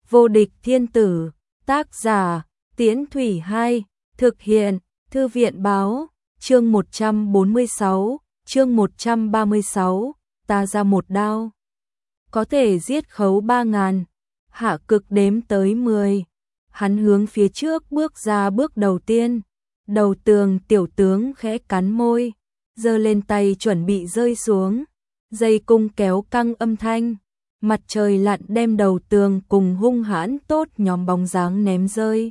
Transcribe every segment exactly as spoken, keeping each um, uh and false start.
Vô địch thiên tử, tác giả, Tiễn Thủy Hai, thực hiện, Thư viện báo, chương một trăm bốn mươi sáu, chương một trăm ba mươi sáu, ta ra một đao. Có thể giết khấu ba ngàn, Hạ Cực đếm tới mười. Hắn hướng phía trước bước ra bước đầu tiên. Đầu tường tiểu tướng khẽ cắn môi, giơ lên tay chuẩn bị rơi xuống. Dây cung kéo căng âm thanh. Mặt trời lặn đem đầu tường cùng hung hãn tốt nhóm bóng dáng ném rơi.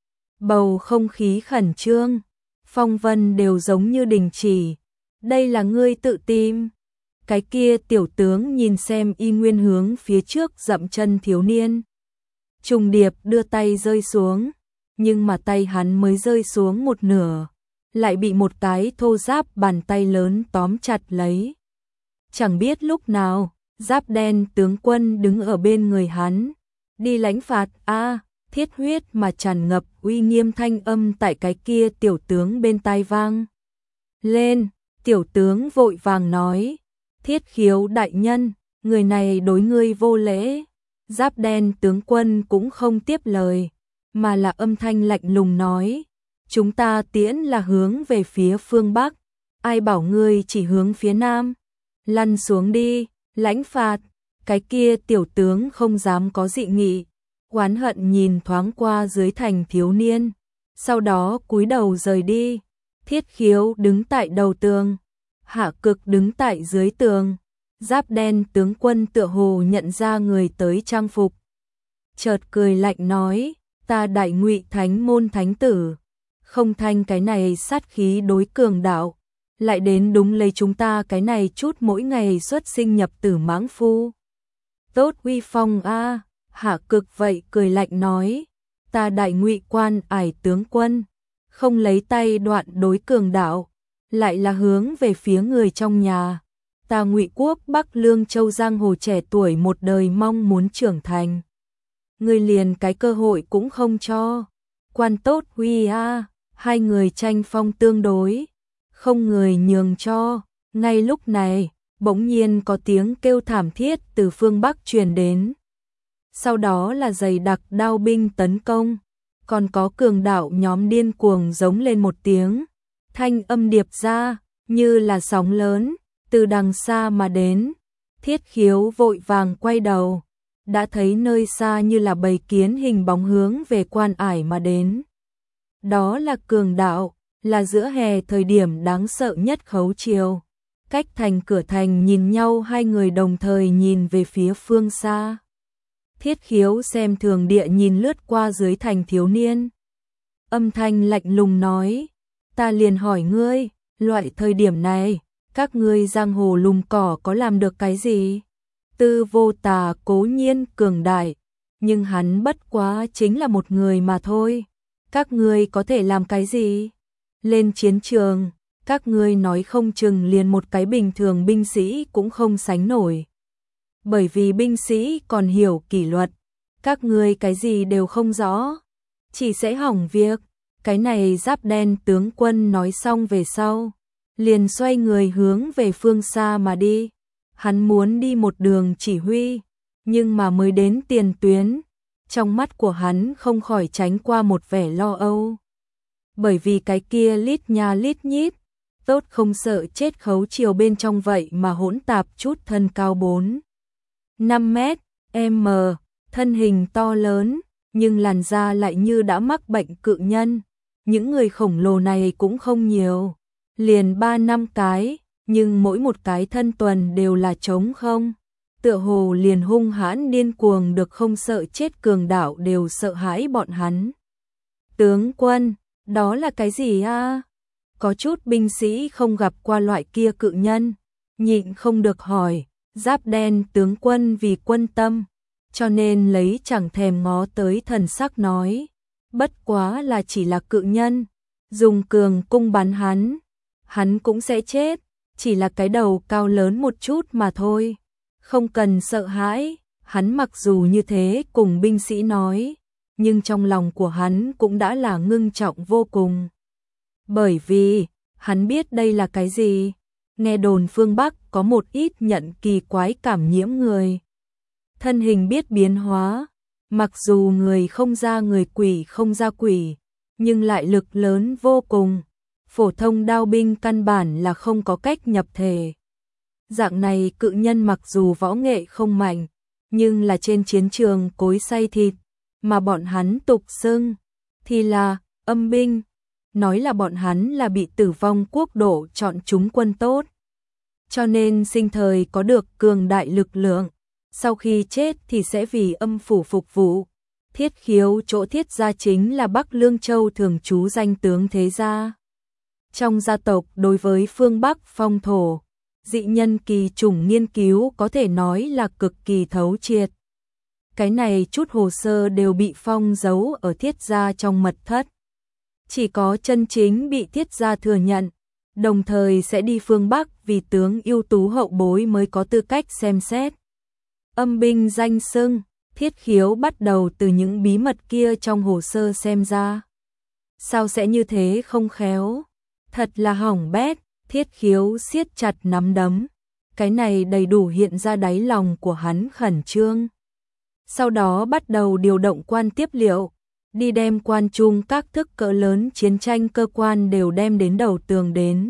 Bầu không khí khẩn trương, phong vân đều giống như đình chỉ. Đây là ngươi tự tìm. Cái kia tiểu tướng nhìn xem y nguyên hướng phía trước dậm chân thiếu niên. Trùng điệp đưa tay rơi xuống, nhưng mà tay hắn mới rơi xuống một nửa, lại bị một cái thô giáp bàn tay lớn tóm chặt lấy. Chẳng biết lúc nào, giáp đen tướng quân đứng ở bên người hắn. Đi lãnh phạt a, thiết huyết mà tràn ngập uy nghiêm thanh âm tại cái kia tiểu tướng bên tai vang lên. Tiểu tướng vội vàng nói, Thiết Khiếu đại nhân, người này đối ngươi vô lễ. Giáp đen tướng quân cũng không tiếp lời, mà là âm thanh lạnh lùng nói, chúng ta tiễn là hướng về phía phương Bắc, ai bảo ngươi chỉ hướng phía Nam. Lăn xuống đi, lãnh phạt. Cái kia tiểu tướng không dám có dị nghị, oán hận nhìn thoáng qua dưới thành thiếu niên, sau đó cúi đầu rời đi. Thiết Khiếu đứng tại đầu tường, Hạ Cực đứng tại dưới tường. Giáp đen tướng quân tựa hồ nhận ra người tới trang phục, chợt cười lạnh nói, ta Đại Ngụy Thánh môn thánh tử, không thanh cái này sát khí đối cường đạo, lại đến đúng lấy chúng ta cái này chút mỗi ngày xuất sinh nhập tử mãng phu. Tốt uy phong a. Hạ Cực vậy cười lạnh nói, ta Đại Ngụy Quan Ải tướng quân, không lấy tay đoạn đối cường đạo, lại là hướng về phía người trong nhà. Ta Ngụy quốc Bắc Lương Châu giang hồ trẻ tuổi một đời mong muốn trưởng thành, người liền cái cơ hội cũng không cho. Quan tốt huy a. Hai người tranh phong tương đối, không người nhường cho. Ngay lúc này, bỗng nhiên có tiếng kêu thảm thiết từ phương Bắc truyền đến. Sau đó là dày đặc đao binh tấn công, còn có cường đạo nhóm điên cuồng giống lên một tiếng. Thanh âm điệp ra, như là sóng lớn, từ đằng xa mà đến. Thiết Khiếu vội vàng quay đầu, đã thấy nơi xa như là bầy kiến hình bóng hướng về Quan Ải mà đến. Đó là cường đạo, là giữa hè thời điểm đáng sợ nhất khấu triều. Cách thành cửa thành nhìn nhau, hai người đồng thời nhìn về phía phương xa. Thiết Khiếu xem thường địa nhìn lướt qua dưới thành thiếu niên. Âm thanh lạnh lùng nói, ta liền hỏi ngươi, loại thời điểm này, các ngươi giang hồ lùm cỏ có làm được cái gì? Tư Vô Tà cố nhiên cường đại, nhưng hắn bất quá chính là một người mà thôi. Các ngươi có thể làm cái gì? Lên chiến trường, các ngươi nói không chừng liền một cái bình thường binh sĩ cũng không sánh nổi. Bởi vì binh sĩ còn hiểu kỷ luật, các ngươi cái gì đều không rõ, chỉ sẽ hỏng việc. Cái này giáp đen tướng quân nói xong về sau, liền xoay người hướng về phương xa mà đi. Hắn muốn đi một đường chỉ huy, nhưng mà mới đến tiền tuyến, trong mắt của hắn không khỏi tránh qua một vẻ lo âu. Bởi vì cái kia lít nha lít nhít, tốt không sợ chết khấu triều bên trong vậy mà hỗn tạp chút thân cao bốn năm mét, m, thân hình to lớn, nhưng làn da lại như đã mắc bệnh cự nhân. Những người khổng lồ này cũng không nhiều, liền ba năm cái, nhưng mỗi một cái thân tuần đều là trống không. Tựa hồ liền hung hãn điên cuồng được không sợ chết cường đạo đều sợ hãi bọn hắn. Tướng quân, đó là cái gì a? Có chút binh sĩ không gặp qua loại kia cự nhân, nhịn không được hỏi. Giáp đen tướng quân vì quân tâm, cho nên lấy chẳng thèm ngó tới thần sắc nói, bất quá là chỉ là cự nhân, dùng cường cung bắn hắn, hắn cũng sẽ chết, chỉ là cái đầu cao lớn một chút mà thôi, không cần sợ hãi. Hắn mặc dù như thế cùng binh sĩ nói, nhưng trong lòng của hắn cũng đã là ngưng trọng vô cùng. Bởi vì, hắn biết đây là cái gì. Nghe đồn phương Bắc có một ít nhận kỳ quái cảm nhiễm người. Thân hình biết biến hóa, Mặc dù người không ra người, quỷ không ra quỷ, nhưng lại lực lớn vô cùng. Phổ thông đao binh căn bản là không có cách nhập thể. Dạng này cự nhân mặc dù võ nghệ không mạnh, nhưng là trên chiến trường cối xay thịt, mà bọn hắn tục xưng thì là âm binh, nói là bọn hắn là bị Tử Vong Quốc độ chọn chúng quân tốt. Cho nên sinh thời có được cường đại lực lượng, sau khi chết thì sẽ vì âm phủ phục vụ. Thiết Khiếu chỗ Thiết gia chính là Bắc Lương Châu thường trú danh tướng thế gia. Trong gia tộc đối với phương Bắc phong thổ, dị nhân kỳ chủng nghiên cứu có thể nói là cực kỳ thấu triệt. Cái này chút hồ sơ đều bị phong giấu ở Thiết gia trong mật thất. Chỉ có chân chính bị Thiết gia thừa nhận, đồng thời sẽ đi phương Bắc vì tướng ưu tú hậu bối mới có tư cách xem xét. Âm binh danh xưng, Thiết Khiếu bắt đầu từ những bí mật kia trong hồ sơ xem ra. Sao sẽ như thế không khéo? Thật là hỏng bét. Thiết Khiếu siết chặt nắm đấm. Cái này đầy đủ hiện ra đáy lòng của hắn khẩn trương. Sau đó bắt đầu điều động quan tiếp liệu, đi đem quan trung các thức cỡ lớn chiến tranh cơ quan đều đem đến đầu tường đến.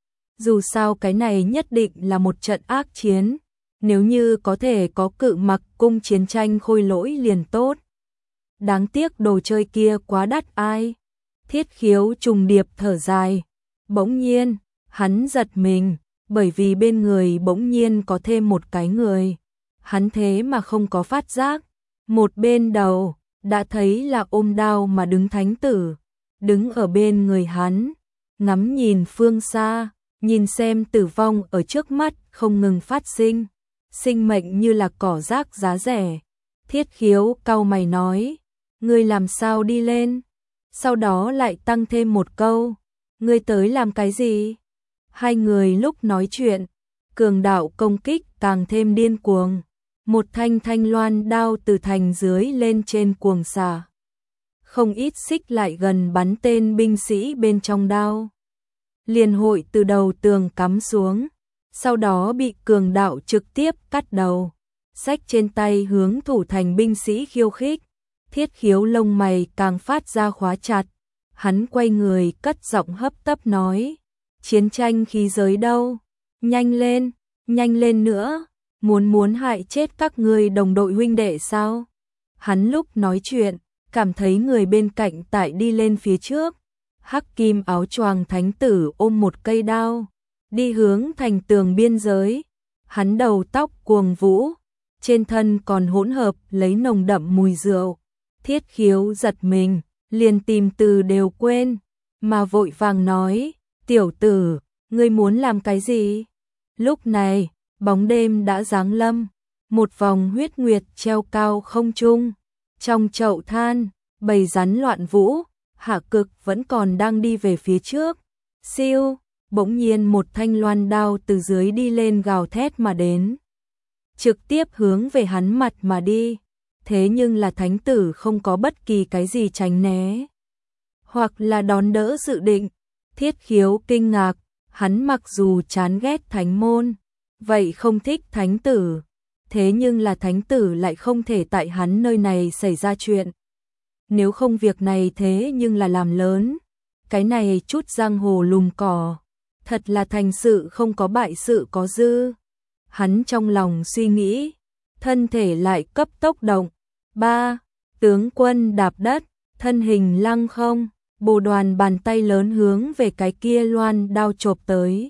Dù sao cái này nhất định là một trận ác chiến, nếu như có thể có cự mặc cung chiến tranh khôi lỗi liền tốt. Đáng tiếc đồ chơi kia quá đắt ai. Thiết Khiếu trùng điệp thở dài. Bỗng nhiên, hắn giật mình, bởi vì bên người bỗng nhiên có thêm một cái người. Hắn thế mà không có phát giác. Một bên đầu, đã thấy là ôm đao mà đứng thánh tử, đứng ở bên người hắn, ngắm nhìn phương xa, nhìn xem tử vong ở trước mắt không ngừng phát sinh, sinh mệnh như là cỏ rác giá rẻ. Thiết Khiếu cau mày nói, ngươi làm sao đi lên? Sau đó lại tăng thêm một câu, ngươi tới làm cái gì? Hai người lúc nói chuyện, cường đạo công kích càng thêm điên cuồng. Một thanh thanh loan đao từ thành dưới lên trên cuồng xả. Không ít xích lại gần bắn tên binh sĩ bên trong đao. Liền hội từ đầu tường cắm xuống, sau đó bị cường đạo trực tiếp cắt đầu. Xách trên tay hướng thủ thành binh sĩ khiêu khích. Thiết Khiếu lông mày càng phát ra khóa chặt. Hắn quay người cất giọng hấp tấp nói, chiến tranh khí giới đâu? Nhanh lên, nhanh lên nữa. Muốn muốn hại chết các ngươi đồng đội huynh đệ sao? Hắn lúc nói chuyện, cảm thấy người bên cạnh tại đi lên phía trước. Hắc kim áo choàng thánh tử ôm một cây đao, đi hướng thành tường biên giới. Hắn đầu tóc cuồng vũ, trên thân còn hỗn hợp lấy nồng đậm mùi rượu. Thiết Khiếu giật mình, liền tìm từ đều quên, mà vội vàng nói, tiểu tử, ngươi muốn làm cái gì? Lúc này, bóng đêm đã giáng lâm, một vòng huyết nguyệt treo cao không trung. Trong chậu than, bầy rắn loạn vũ, Hạ Cực vẫn còn đang đi về phía trước. Siêu, bỗng nhiên một thanh loan đao từ dưới đi lên gào thét mà đến. Trực tiếp hướng về hắn mặt mà đi. Thế nhưng là thánh tử không có bất kỳ cái gì tránh né, hoặc là đón đỡ dự định. Thiết Khiếu kinh ngạc, hắn mặc dù chán ghét thánh môn, vậy không thích thánh tử, thế nhưng là thánh tử lại không thể tại hắn nơi này xảy ra chuyện. Nếu không việc này thế nhưng là làm lớn, cái này chút giang hồ lùm cỏ, thật là thành sự không có bại sự có dư. Hắn trong lòng suy nghĩ, thân thể lại cấp tốc động. Ba, tướng quân đạp đất, thân hình lăng không, bồ đoàn bàn tay lớn hướng về cái kia loan đao chộp tới.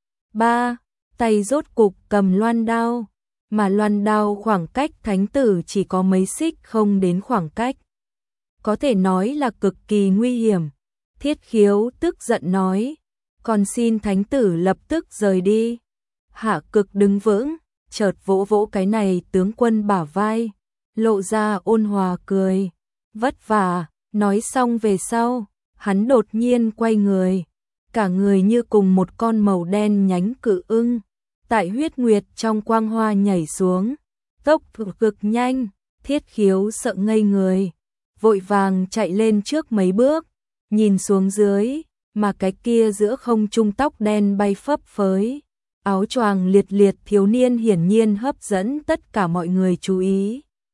Ba, tay rốt cục cầm loan đao, mà loan đao khoảng cách thánh tử chỉ có mấy xích không đến khoảng cách. Có thể nói là cực kỳ nguy hiểm. Thiết Khiếu tức giận nói, còn xin thánh tử lập tức rời đi. Hạ Cực đứng vững, chợt vỗ vỗ cái này tướng quân bả vai, lộ ra ôn hòa cười. Vất vả, nói xong về sau, hắn đột nhiên quay người, cả người như cùng một con màu đen nhánh cự ưng, tại huyết nguyệt trong quang hoa nhảy xuống, tốc độ cực nhanh. Thiết Khiếu sợ ngây người, vội vàng chạy lên trước mấy bước, nhìn xuống dưới, mà cái kia giữa không trung tóc đen bay phấp phới, áo choàng liệt liệt thiếu niên hiển nhiên hấp dẫn tất cả mọi người chú ý.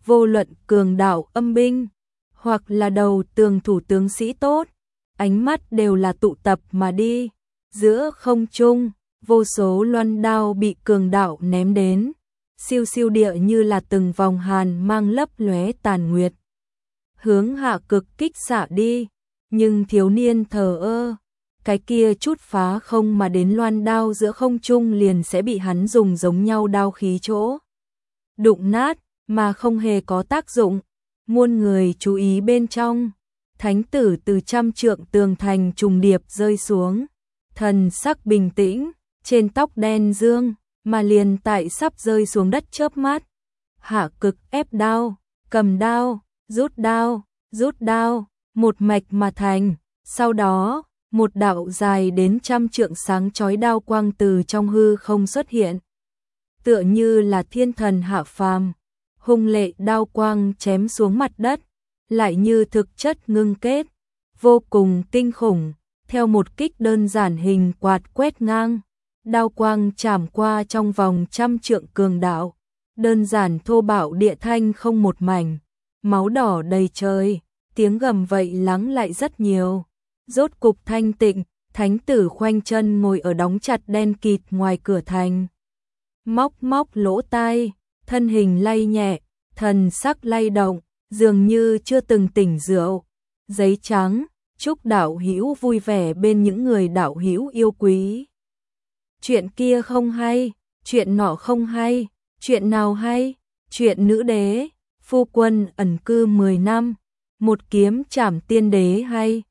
vô luận cường đạo âm binh, hoặc là đầu tường thủ tướng sĩ tốt, ánh mắt đều là tụ tập mà đi. Giữa không trung, vô số loan đao bị cường đạo ném đến, siêu siêu địa như là từng vòng hàn mang lấp lóe tàn nguyệt. Hướng Hạ Cực kích xạ đi, nhưng thiếu niên thờ ơ, cái kia chút phá không mà đến loan đao giữa không trung liền sẽ bị hắn dùng giống nhau đao khí chỗ đụng nát, mà không hề có tác dụng. Muôn người chú ý bên trong, thánh tử từ trăm trượng tường thành trùng điệp rơi xuống, thần sắc bình tĩnh, trên tóc đen dương, mà liền tại sắp rơi xuống đất chớp mắt. Hạ Cực ép đao, cầm đao, rút đao, rút đao, một mạch mà thành. Sau đó, một đạo dài đến trăm trượng sáng chói đao quang từ trong hư không xuất hiện, tựa như là thiên thần hạ phàm, hung lệ đao quang chém xuống mặt đất, lại như thực chất ngưng kết, vô cùng kinh khủng. Theo một kích đơn giản hình quạt quét ngang, đao quang chảm qua trong vòng trăm trượng cường đạo, đơn giản thô bạo địa thanh không một mảnh, máu đỏ đầy trời, tiếng gầm vậy lắng lại rất nhiều. Rốt cục thanh tịnh, thánh tử khoanh chân ngồi ở đóng chặt đen kịt ngoài cửa thành. Móc móc lỗ tai, thân hình lay nhẹ, thần sắc lay động, dường như chưa từng tỉnh rượu. Giấy trắng, chúc đạo hữu vui vẻ bên những người đạo hữu yêu quý. Chuyện kia không hay, chuyện nọ không hay, chuyện nào hay? Chuyện nữ đế, phu quân ẩn cư mười năm, một kiếm trảm tiên đế hay.